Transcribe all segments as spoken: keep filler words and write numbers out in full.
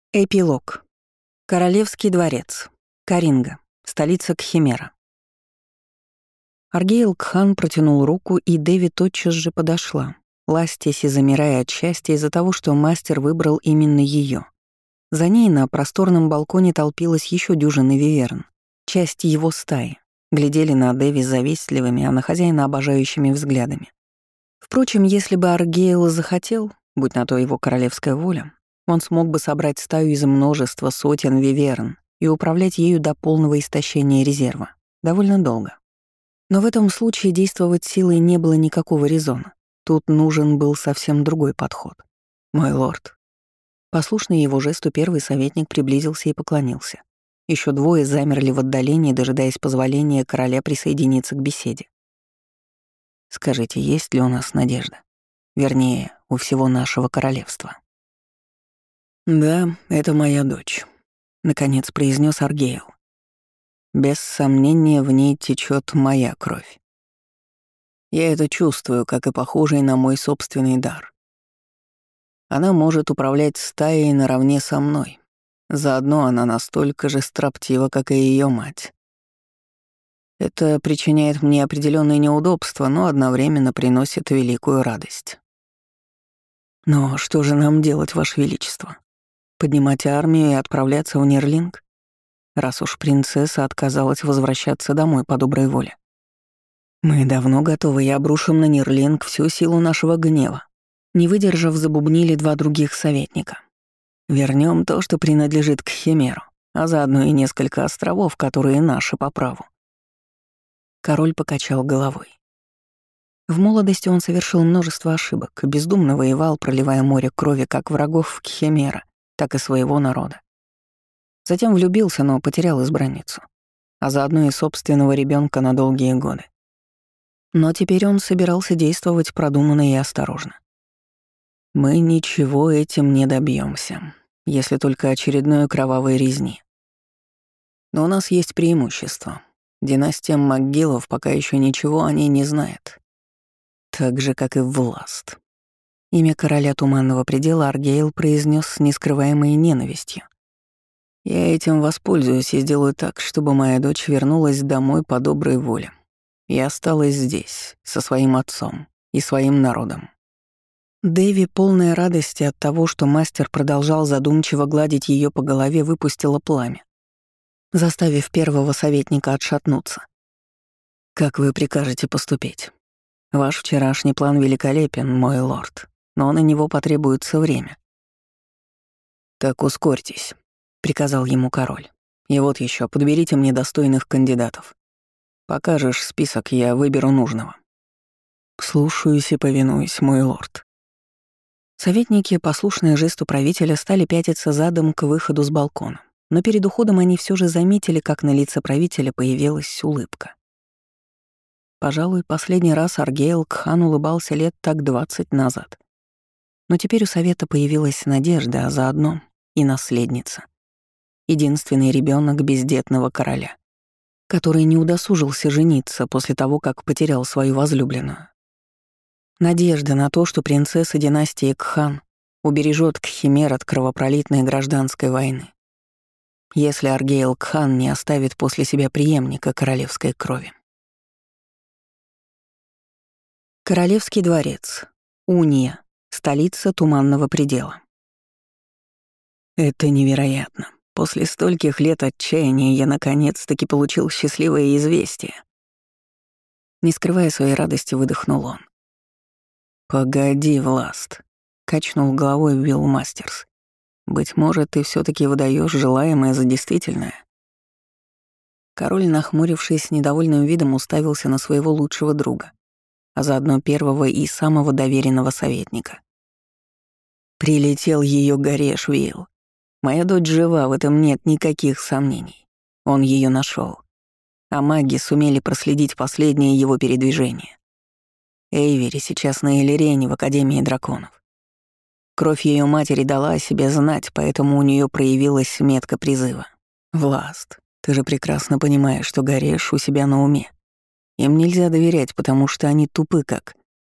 Эпилог. Королевский дворец. Каринга. Столица Кхимера. Аргейл Кхан протянул руку, и Дэви тотчас же подошла, ластясь и замирая от счастья из-за того, что мастер выбрал именно ее. За ней на просторном балконе толпилась еще дюжина виверн, часть его стаи, глядели на Дэви завистливыми, а на хозяина обожающими взглядами. Впрочем, если бы Аргейл захотел, будь на то его королевская воля, он смог бы собрать стаю из множества сотен виверн и управлять ею до полного истощения резерва. Довольно долго. Но в этом случае действовать силой не было никакого резона. Тут нужен был совсем другой подход. «Мой лорд». Послушный его жесту первый советник приблизился и поклонился. Еще двое замерли в отдалении, дожидаясь позволения короля присоединиться к беседе. «Скажите, есть ли у нас надежда? Вернее, у всего нашего королевства?» «Да, это моя дочь», — наконец произнес Аргейл. «Без сомнения, в ней течет моя кровь. Я это чувствую, как и похожий на мой собственный дар. Она может управлять стаей наравне со мной. Заодно она настолько же строптива, как и ее мать. Это причиняет мне определенные неудобства, но одновременно приносит великую радость. Но что же нам делать, Ваше Величество? Поднимать армию и отправляться в Нирлинг, раз уж принцесса отказалась возвращаться домой по доброй воле? Мы давно готовы и обрушим на Нирлинг всю силу нашего гнева. Не выдержав, забубнили два других советника. Вернем то, что принадлежит к Химеру, а заодно и несколько островов, которые наши по праву. Король покачал головой. В молодости он совершил множество ошибок, бездумно воевал, проливая море крови как врагов Кхимера, так и своего народа. Затем влюбился, но потерял избранницу, а заодно и собственного ребенка на долгие годы. Но теперь он собирался действовать продуманно и осторожно. Мы ничего этим не добьемся, если только очередной кровавой резни. Но у нас есть преимущество. Династия Макгиллов пока еще ничего о ней не знает. Так же, как и Власт. Имя короля Туманного предела Аргейл произнес с нескрываемой ненавистью. «Я этим воспользуюсь и сделаю так, чтобы моя дочь вернулась домой по доброй воле и осталась здесь, со своим отцом и своим народом». Дэви, полная радости от того, что мастер продолжал задумчиво гладить ее по голове, выпустила пламя, заставив первого советника отшатнуться. «Как вы прикажете поступить? Ваш вчерашний план великолепен, мой лорд, но на него потребуется время». «Так ускорьтесь», — приказал ему король. «И вот еще, подберите мне достойных кандидатов. Покажешь список, я выберу нужного». «Слушаюсь и повинуюсь, мой лорд». Советники, послушные жесту правителя, стали пятиться задом к выходу с балкона, но перед уходом они все же заметили, как на лице правителя появилась улыбка. Пожалуй, последний раз Аргейл Кхан улыбался лет так двадцать назад. Но теперь у совета появилась надежда, а заодно и наследница. Единственный ребенок бездетного короля, который не удосужился жениться после того, как потерял свою возлюбленную. Надежда на то, что принцесса династии Кхан убережет Кхимер от кровопролитной гражданской войны, если Аргейл Кхан не оставит после себя преемника королевской крови. Королевский дворец. Уния. Столица Туманного предела. Это невероятно. После стольких лет отчаяния я наконец-таки получил счастливое известие. Не скрывая своей радости, выдохнул он. «Погоди, Власт», — качнул головой Уилл Мастерс. «Быть может, ты все таки выдаешь желаемое за действительное?» Король, нахмурившись с недовольным видом, уставился на своего лучшего друга, а заодно первого и самого доверенного советника. «Прилетел ее Гареш, Уилл. Моя дочь жива, в этом нет никаких сомнений. Он ее нашел, а маги сумели проследить последнее его передвижение. Эйвери сейчас на Элирене в Академии драконов. Кровь ее матери дала о себе знать, поэтому у нее проявилась метка призыва. Власт, ты же прекрасно понимаешь, что Гареш у себя на уме. Им нельзя доверять, потому что они тупы как...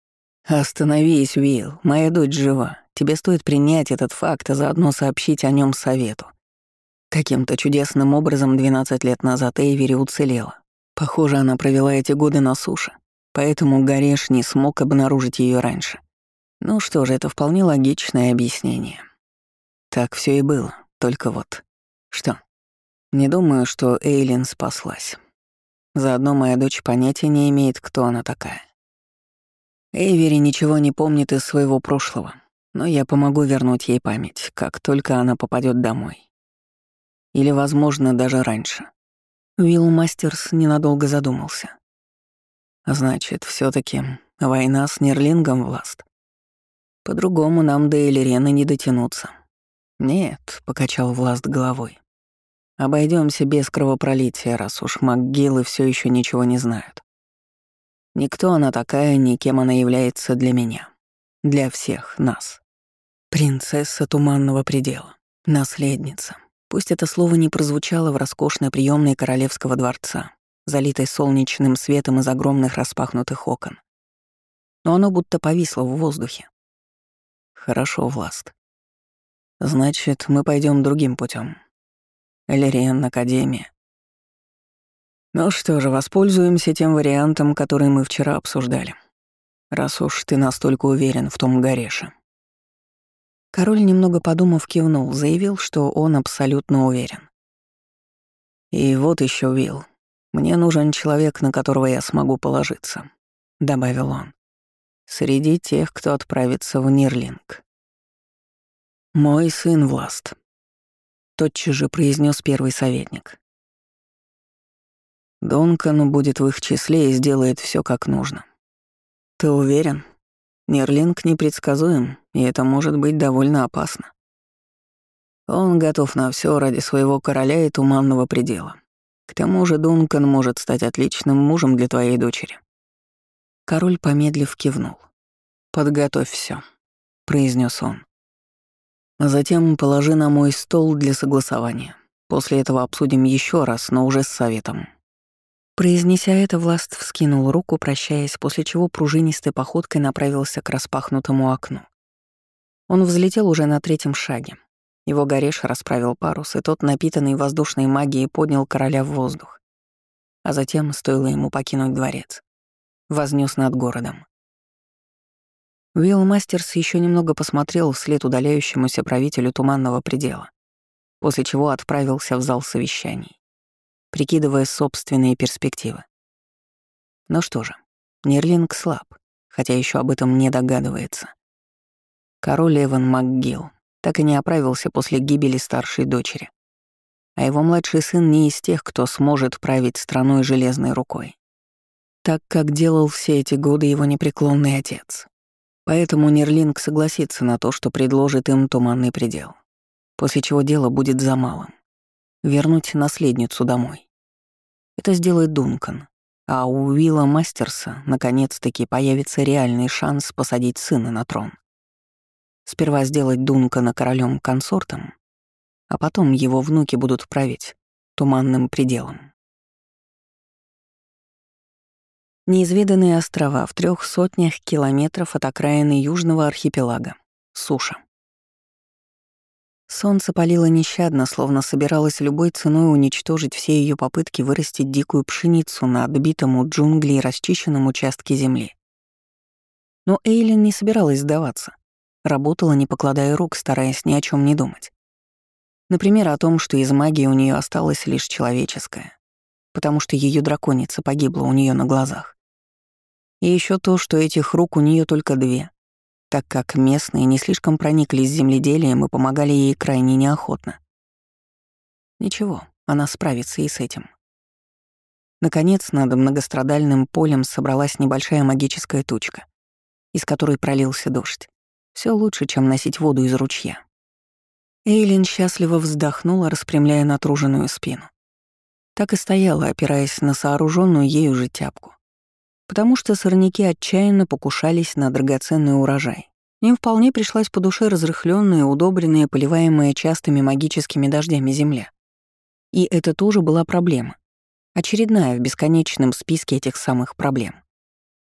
«Остановись, Уилл, моя дочь жива. Тебе стоит принять этот факт, а заодно сообщить о нем совету. Каким-то чудесным образом двенадцать лет назад Эйвери уцелела. Похоже, она провела эти годы на суше, поэтому Гареш не смог обнаружить ее раньше. Ну что же, это вполне логичное объяснение. Так все и было, только вот... Что? Не думаю, что Эйлин спаслась. Заодно моя дочь понятия не имеет, кто она такая. Эйвери ничего не помнит из своего прошлого, но я помогу вернуть ей память, как только она попадет домой. Или, возможно, даже раньше. Уилл Мастерс ненадолго задумался. Значит, все таки война с Нерлингом, Власт. По-другому нам до Элирены не дотянуться. Нет, покачал Власт головой. Обойдемся без кровопролития, раз уж МакГиллы все еще ничего не знают. Никто она такая, ни кем она является для меня. Для всех нас. Принцесса Туманного Предела. Наследница. Пусть это слово не прозвучало в роскошной приёмной королевского дворца, залитой солнечным светом из огромных распахнутых окон. Но оно будто повисло в воздухе. Хорошо, Власт. Значит, мы пойдем другим путем. Элириен, Академия. Ну что же, воспользуемся тем вариантом, который мы вчера обсуждали. Раз уж ты настолько уверен в том Гареше. Король, немного подумав, кивнул, заявил, что он абсолютно уверен. «И вот еще, Уилл, мне нужен человек, на которого я смогу положиться», — добавил он. «Среди тех, кто отправится в Нирлинг». «Мой сын Власт», — тотчас же произнес первый советник. «Дункан будет в их числе и сделает все как нужно. Ты уверен? Нирлинг непредсказуем, и это может быть довольно опасно. Он готов на все ради своего короля и Туманного Предела. К тому же Дункан может стать отличным мужем для твоей дочери». Король, помедлив, кивнул. «Подготовь все, произнес он. «А затем положи на мой стол для согласования. После этого обсудим еще раз, но уже с советом». Произнеся это, Власт вскинул руку, прощаясь, после чего пружинистой походкой направился к распахнутому окну. Он взлетел уже на третьем шаге. Его Гареш расправил парус, и тот, напитанный воздушной магией, поднял короля в воздух. А затем, стоило ему покинуть дворец, вознес над городом. Уилл Мастерс еще немного посмотрел вслед удаляющемуся правителю Туманного Предела, после чего отправился в зал совещаний, прикидывая собственные перспективы. Ну что же, Нирлинг слаб, хотя еще об этом не догадывается. Король Эван МакГилл так и не оправился после гибели старшей дочери, а его младший сын не из тех, кто сможет править страной железной рукой, так как делал все эти годы его непреклонный отец. Поэтому Нирлинг согласится на то, что предложит им Туманный Предел, после чего дело будет за малым — вернуть наследницу домой. Это сделает Дункан, а у Уилла Мастерса наконец-таки появится реальный шанс посадить сына на трон. Сперва сделать Дункана королем-консортом, а потом его внуки будут править Туманным Пределом. Неизведанные острова в трех сотнях километров от окраины южного архипелага. Суша. Солнце палило нещадно, словно собиралось любой ценой уничтожить все ее попытки вырастить дикую пшеницу на отбитом у джунглей расчищенном участке земли. Но Эйлин не собиралась сдаваться. Работала, не покладая рук, стараясь ни о чем не думать. Например, о том, что из магии у нее осталась лишь человеческая, потому что ее драконица погибла у нее на глазах. И еще то, что этих рук у нее только две, так как местные не слишком прониклись земледелием и помогали ей крайне неохотно. Ничего, она справится и с этим. Наконец, над многострадальным полем собралась небольшая магическая тучка, из которой пролился дождь. Все лучше, чем носить воду из ручья. Эйлин счастливо вздохнула, распрямляя натруженную спину. Так и стояла, опираясь на сооруженную ею же тяпку. Потому что сорняки отчаянно покушались на драгоценный урожай. Им вполне пришлась по душе разрыхлённая, удобренная, поливаемая частыми магическими дождями земля. И это тоже была проблема. Очередная в бесконечном списке этих самых проблем.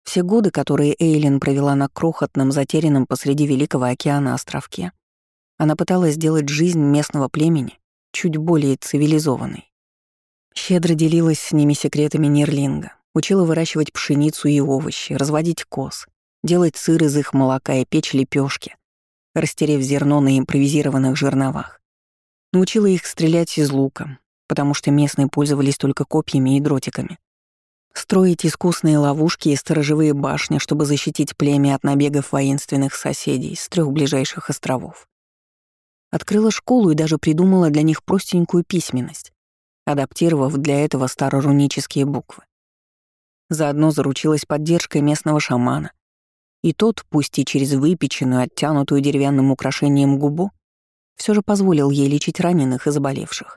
Все годы, которые Эйлин провела на крохотном, затерянном посреди Великого океана островке, она пыталась сделать жизнь местного племени чуть более цивилизованной. Щедро делилась с ними секретами Нирлинга, учила выращивать пшеницу и овощи, разводить коз, делать сыр из их молока и печь лепешки, растерев зерно на импровизированных жерновах. Научила их стрелять из лука, потому что местные пользовались только копьями и дротиками. Строить искусные ловушки и сторожевые башни, чтобы защитить племя от набегов воинственных соседей с трех ближайших островов. Открыла школу и даже придумала для них простенькую письменность, адаптировав для этого старорунические буквы. Заодно заручилась поддержкой местного шамана, и тот, пусть и через выпеченную, оттянутую деревянным украшением губу, все же позволил ей лечить раненых и заболевших.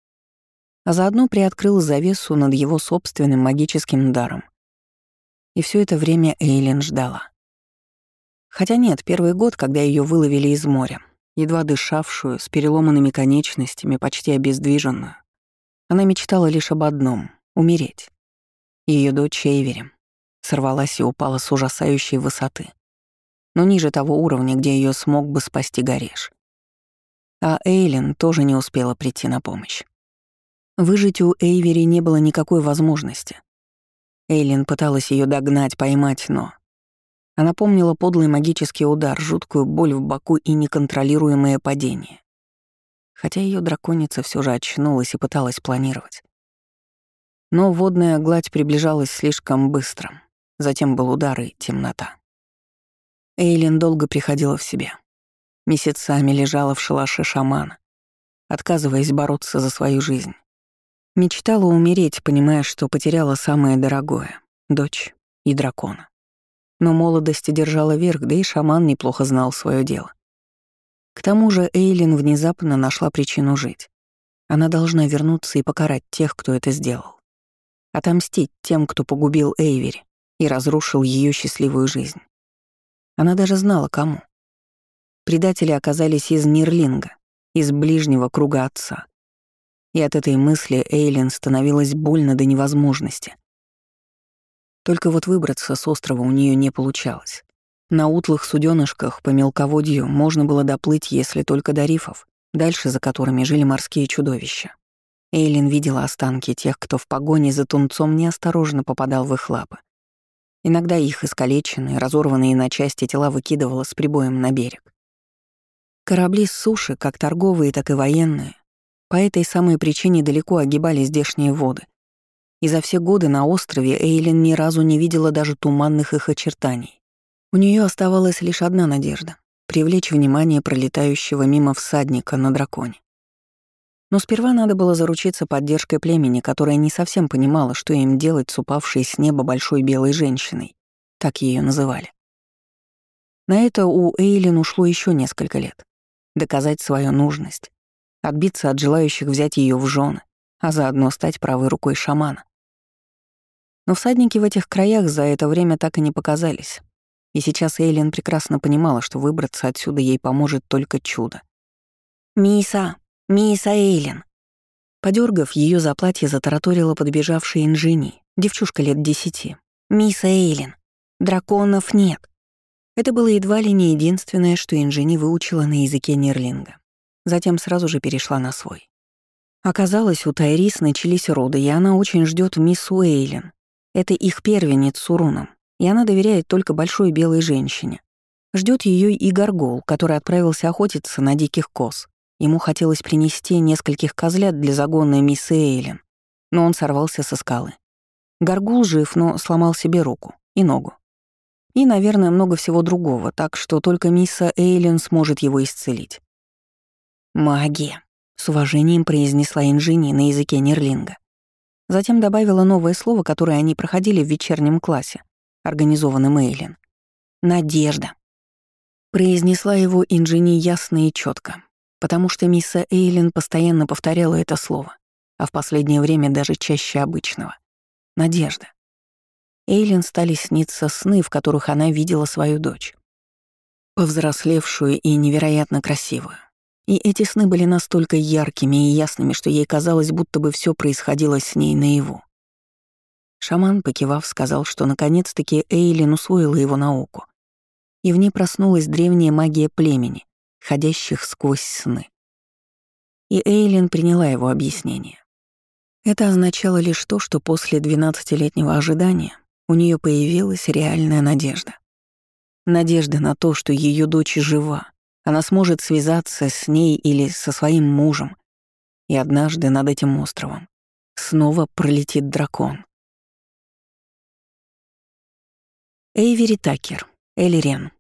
А заодно приоткрыл завесу над его собственным магическим даром. И все это время Эйлин ждала. Хотя нет, первый год, когда ее выловили из моря, едва дышавшую, с переломанными конечностями, почти обездвиженную, она мечтала лишь об одном — умереть. Ее дочь Эйвери сорвалась и упала с ужасающей высоты, но ниже того уровня, где ее смог бы спасти Гореш. А Эйлин тоже не успела прийти на помощь. Выжить у Эйвери не было никакой возможности. Эйлин пыталась ее догнать, поймать, но... Она помнила подлый магический удар, жуткую боль в боку и неконтролируемое падение. Хотя ее драконица все же очнулась и пыталась планировать. Но водная гладь приближалась слишком быстро. Затем был удар и темнота. Эйлин долго приходила в себя. Месяцами лежала в шалаше шамана, отказываясь бороться за свою жизнь. Мечтала умереть, понимая, что потеряла самое дорогое — дочь и дракона. Но молодость держала верх, да и шаман неплохо знал свое дело. К тому же Эйлин внезапно нашла причину жить. Она должна вернуться и покарать тех, кто это сделал. Отомстить тем, кто погубил Эйвери и разрушил ее счастливую жизнь. Она даже знала, кому. Предатели оказались из Нирлинга, из ближнего круга отца. И от этой мысли Эйлин становилась больно до невозможности. Только вот выбраться с острова у нее не получалось. На утлых суденышках по мелководью можно было доплыть, если только до рифов, дальше за которыми жили морские чудовища. Эйлин видела останки тех, кто в погоне за тунцом неосторожно попадал в их лапы. Иногда их искалеченные, разорванные на части тела выкидывало с прибоем на берег. Корабли с суши, как торговые, так и военные, по этой самой причине далеко огибали здешние воды. И за все годы на острове Эйлин ни разу не видела даже туманных их очертаний. У нее оставалась лишь одна надежда — привлечь внимание пролетающего мимо всадника на драконе. Но сперва надо было заручиться поддержкой племени, которое не совсем понимало, что им делать с упавшей с неба большой белой женщиной, так ее называли. На это у Эйлин ушло еще несколько лет. Доказать свою нужность, отбиться от желающих взять ее в жены, а заодно стать правой рукой шамана. Но всадники в этих краях за это время так и не показались. И сейчас Эйлин прекрасно понимала, что выбраться отсюда ей поможет только чудо. «Миса! Миса Эйлин!» Подергав ее за платье, затараторила подбежавшая инжини, девчушка лет десяти. «Миса Эйлин! Драконов нет!» Это было едва ли не единственное, что инжини выучила на языке Нирлинга. Затем сразу же перешла на свой. Оказалось, у Тайрис начались роды, и она очень ждет миссу Эйлин. Это их первенец с Уруном, и она доверяет только большой белой женщине. Ждет ее и Горгол, который отправился охотиться на диких коз. Ему хотелось принести нескольких козлят для загона миссы Эйлин, но он сорвался со скалы. Горгул жив, но сломал себе руку и ногу. И, наверное, много всего другого, так что только мисса Эйлин сможет его исцелить. «Магия», — с уважением произнесла инжини на языке Нирлинга. Затем добавила новое слово, которое они проходили в вечернем классе, организованном Эйлин. «Надежда». Произнесла его инжини ясно и четко, потому что мисса Эйлин постоянно повторяла это слово, а в последнее время даже чаще обычного. Надежда. Эйлин стали сниться сны, в которых она видела свою дочь. Повзрослевшую и невероятно красивую. И эти сны были настолько яркими и ясными, что ей казалось, будто бы все происходило с ней наяву. Шаман, покивав, сказал, что наконец-таки Эйлин усвоила его науку, и в ней проснулась древняя магия племени, ходящих сквозь сны. И Эйлин приняла его объяснение. Это означало лишь то, что после двенадцатилетнего ожидания у нее появилась реальная надежда. Надежда на то, что ее дочь жива, она сможет связаться с ней или со своим мужем, и однажды над этим островом снова пролетит дракон. Эйвери Такер, Элирен.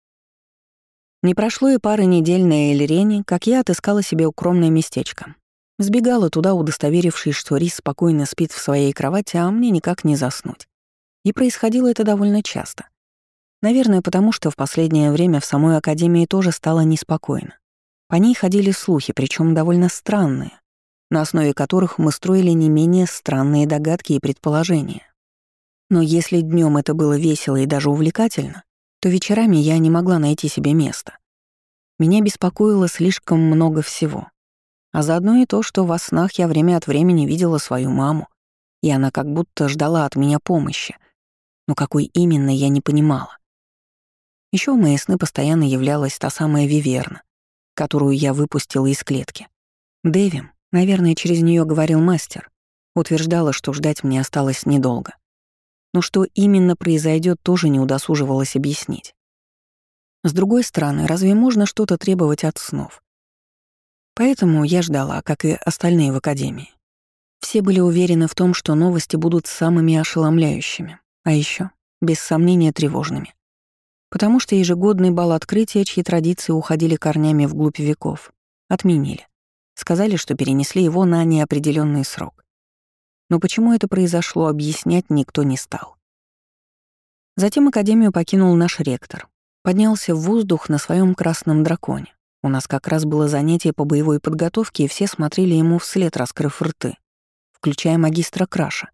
Не прошло и пары недель на Элирене, как я отыскала себе укромное местечко. Сбегала туда, удостоверившись, что Рис спокойно спит в своей кровати, а мне никак не заснуть. И происходило это довольно часто. Наверное, потому что в последнее время в самой Академии тоже стало неспокойно. По ней ходили слухи, причем довольно странные, на основе которых мы строили не менее странные догадки и предположения. Но если днем это было весело и даже увлекательно, то вечерами я не могла найти себе места. Меня беспокоило слишком много всего. А заодно и то, что во снах я время от времени видела свою маму, и она как будто ждала от меня помощи. Но какой именно, я не понимала. Еще в мои сны постоянно являлась та самая Виверна, которую я выпустила из клетки. Дэви, наверное, через нее говорил мастер, утверждала, что ждать мне осталось недолго. Но что именно произойдет, тоже не удосуживалась объяснить. С другой стороны, разве можно что-то требовать от снов? Поэтому я ждала, как и остальные в Академии. Все были уверены в том, что новости будут самыми ошеломляющими, а еще, без сомнения, тревожными. Потому что ежегодный бал открытия, чьи традиции уходили корнями вглубь веков, отменили. Сказали, что перенесли его на неопределенный срок. Но почему это произошло, объяснять никто не стал. Затем Академию покинул наш ректор. Поднялся в воздух на своем красном драконе. У нас как раз было занятие по боевой подготовке, и все смотрели ему вслед, раскрыв рты, включая магистра Краша.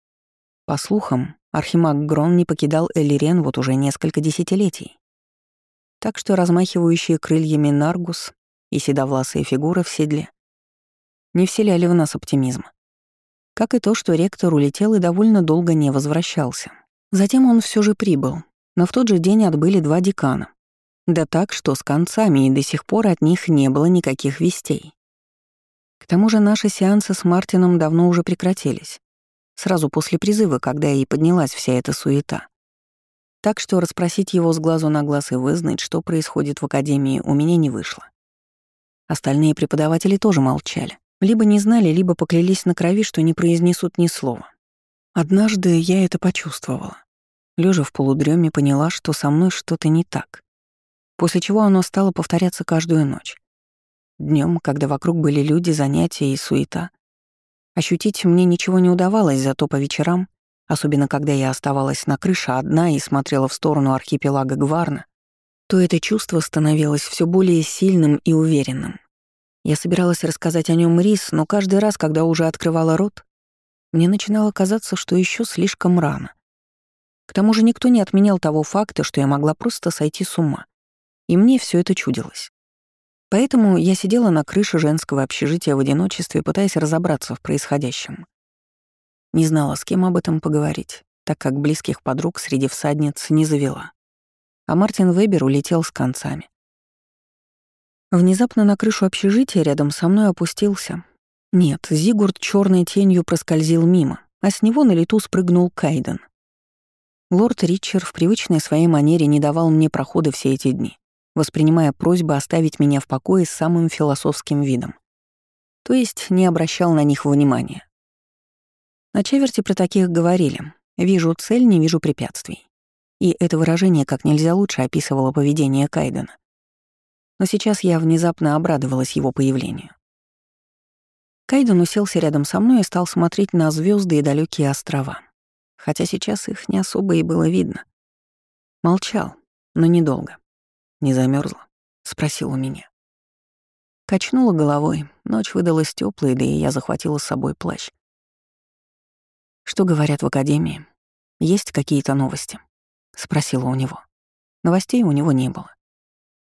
По слухам, архимаг Грон не покидал Элирен вот уже несколько десятилетий. Так что размахивающие крыльями Наргус и седовласая фигура в седле не вселяли в нас оптимизма. Как и то, что ректор улетел и довольно долго не возвращался. Затем он все же прибыл, но в тот же день отбыли два декана. Да так, что с концами, и до сих пор от них не было никаких вестей. К тому же наши сеансы с Мартином давно уже прекратились, сразу после призыва, когда и поднялась вся эта суета. Так что расспросить его с глазу на глаз и вызнать, что происходит в Академии, у меня не вышло. Остальные преподаватели тоже молчали. Либо не знали, либо поклялись на крови, что не произнесут ни слова. Однажды я это почувствовала. Лежа в полудреме, поняла, что со мной что-то не так. После чего оно стало повторяться каждую ночь. Днем, когда вокруг были люди, занятия и суета. Ощутить мне ничего не удавалось, зато по вечерам, особенно когда я оставалась на крыше одна и смотрела в сторону архипелага Гварна, то это чувство становилось все более сильным и уверенным. Я собиралась рассказать о нем Рис, но каждый раз, когда уже открывала рот, мне начинало казаться, что еще слишком рано. К тому же никто не отменял того факта, что я могла просто сойти с ума. И мне все это чудилось. Поэтому я сидела на крыше женского общежития в одиночестве, пытаясь разобраться в происходящем. Не знала, с кем об этом поговорить, так как близких подруг среди всадниц не завела. А Мартин Вебер улетел с концами. Внезапно на крышу общежития рядом со мной опустился. Нет, Зигурд черной тенью проскользил мимо, а с него на лету спрыгнул Кайден. Лорд Ричард в привычной своей манере не давал мне прохода все эти дни, воспринимая просьбы оставить меня в покое с самым философским видом. То есть не обращал на них внимания. На Чеверти про таких говорили: «Вижу цель, не вижу препятствий». И это выражение как нельзя лучше описывало поведение Кайдена. Но сейчас я внезапно обрадовалась его появлению. Кайден уселся рядом со мной и стал смотреть на звезды и далекие острова. Хотя сейчас их не особо и было видно. Молчал, но недолго. «Не замерзла? Спросил у меня. Качнула головой, ночь выдалась теплой, да и я захватила с собой плащ. «Что говорят в Академии? Есть какие-то новости?» — спросила у него. Новостей у него не было.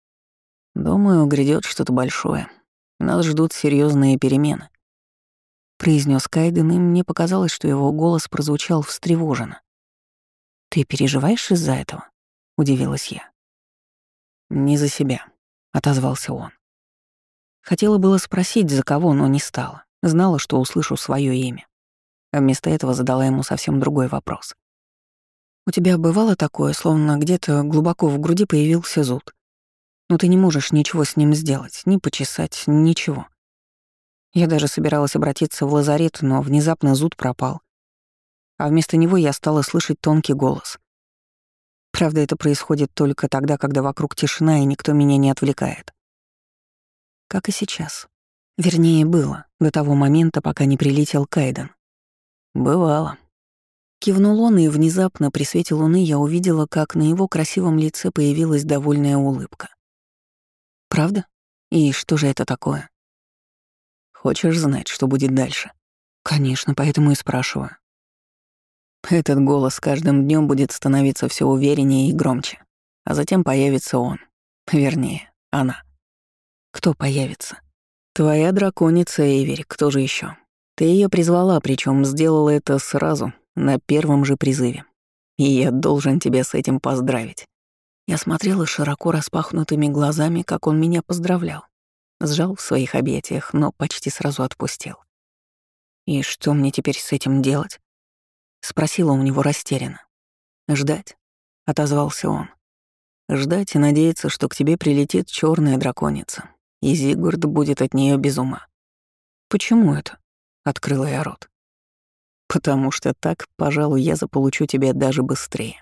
«Думаю, грядет что-то большое. Нас ждут серьезные перемены». произнес Кайден, и мне показалось, что его голос прозвучал встревоженно. «Ты переживаешь из-за этого?» — удивилась я. «Не за себя», — отозвался он. Хотела было спросить, за кого, но не стала. Знала, что услышу свое имя. А вместо этого задала ему совсем другой вопрос. «У тебя бывало такое, словно где-то глубоко в груди появился зуд? Но ты не можешь ничего с ним сделать, ни почесать, ничего. Я даже собиралась обратиться в лазарет, но внезапно зуд пропал. А вместо него я стала слышать тонкий голос. Правда, это происходит только тогда, когда вокруг тишина и никто меня не отвлекает. Как и сейчас. Вернее, было, до того момента, пока не прилетел Кайден. Бывало. Кивнул он, и внезапно при свете луны я увидела, как на его красивом лице появилась довольная улыбка. Правда? И что же это такое? Хочешь знать, что будет дальше? Конечно, поэтому и спрашиваю. Этот голос с каждым днем будет становиться все увереннее и громче. А затем появится он. Вернее, она. Кто появится? Твоя драконица Эйвери, кто же еще? Ты ее призвала, причем сделала это сразу, на первом же призыве. И я должен тебя с этим поздравить. Я смотрела широко распахнутыми глазами, как он меня поздравлял. Сжал в своих объятиях, но почти сразу отпустил. «И что мне теперь с этим делать?» — спросила у него растерянно. «Ждать», — отозвался он. «Ждать и надеяться, что к тебе прилетит черная драконица, и Зигурд будет от нее без ума». «Почему это?» — открыла я рот. «Потому что так, пожалуй, я заполучу тебя даже быстрее».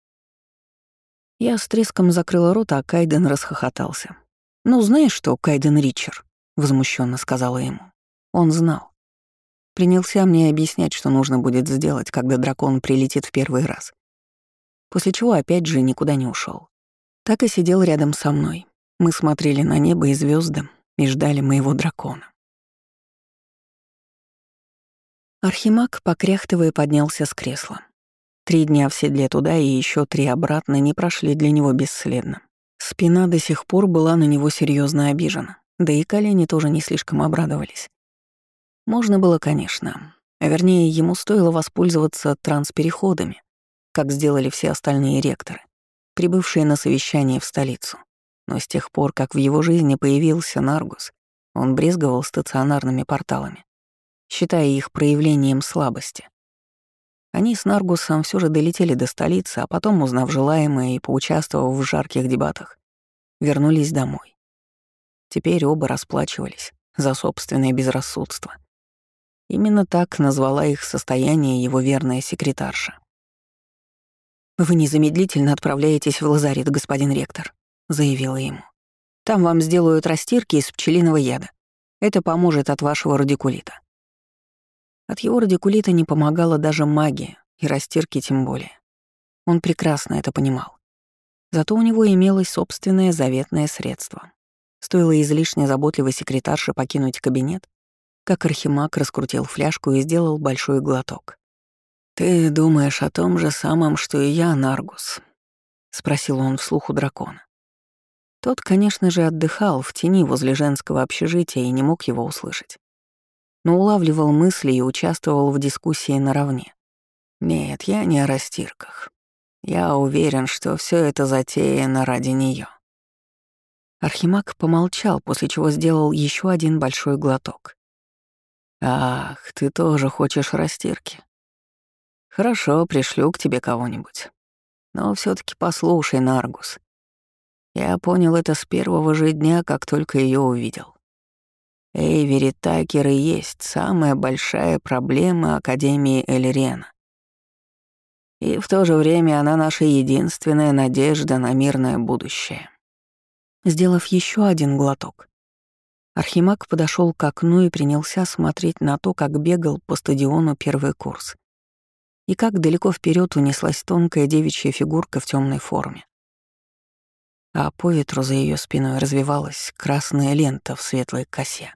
Я с треском закрыла рот, а Кайден расхохотался. «Ну, знаешь что, Кайден Ричер?» — возмущенно сказала ему. Он знал. Принялся мне объяснять, что нужно будет сделать, когда дракон прилетит в первый раз. После чего опять же никуда не ушел. Так и сидел рядом со мной. Мы смотрели на небо и звезды и ждали моего дракона. Архимаг, покряхтывая, поднялся с кресла. Три дня в седле туда и еще три обратно не прошли для него бесследно. Спина до сих пор была на него серьезно обижена, да и колени тоже не слишком обрадовались. Можно было, конечно, а вернее, ему стоило воспользоваться транспереходами, как сделали все остальные ректоры, прибывшие на совещание в столицу. Но с тех пор, как в его жизни появился Наргус, он брезговал стационарными порталами, считая их проявлением слабости. Они с Наргусом все же долетели до столицы, а потом, узнав желаемое и поучаствовав в жарких дебатах, вернулись домой. Теперь оба расплачивались за собственное безрассудство. Именно так назвала их состояние его верная секретарша. «Вы незамедлительно отправляетесь в лазарет, господин ректор», — заявила ему. «Там вам сделают растирки из пчелиного яда. Это поможет от вашего радикулита». От его радикулита не помогала даже магия, и растирки тем более. Он прекрасно это понимал. Зато у него имелось собственное заветное средство. Стоило излишне заботливой секретарше покинуть кабинет, как Архимаг раскрутил фляжку и сделал большой глоток. «Ты думаешь о том же самом, что и я, Наргус?» — спросил он вслух у дракона. Тот, конечно же, отдыхал в тени возле женского общежития и не мог его услышать, но улавливал мысли и участвовал в дискуссии наравне. «Нет, я не о растирках. Я уверен, что все это затеяно ради нее. Архимаг помолчал, после чего сделал еще один большой глоток. «Ах, ты тоже хочешь растирки? Хорошо, пришлю к тебе кого-нибудь. Но все таки послушай, Наргус. Я понял это с первого же дня, как только ее увидел. Эйвери Такер и есть самая большая проблема Академии Эльрена. И в то же время она наша единственная надежда на мирное будущее». Сделав еще один глоток, Архимаг подошел к окну и принялся смотреть на то, как бегал по стадиону первый курс, и как далеко вперед унеслась тонкая девичья фигурка в темной форме. А по ветру за ее спиной развивалась красная лента в светлой косе.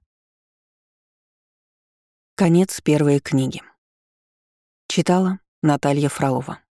Конец первой книги. Читала Наталья Фролова.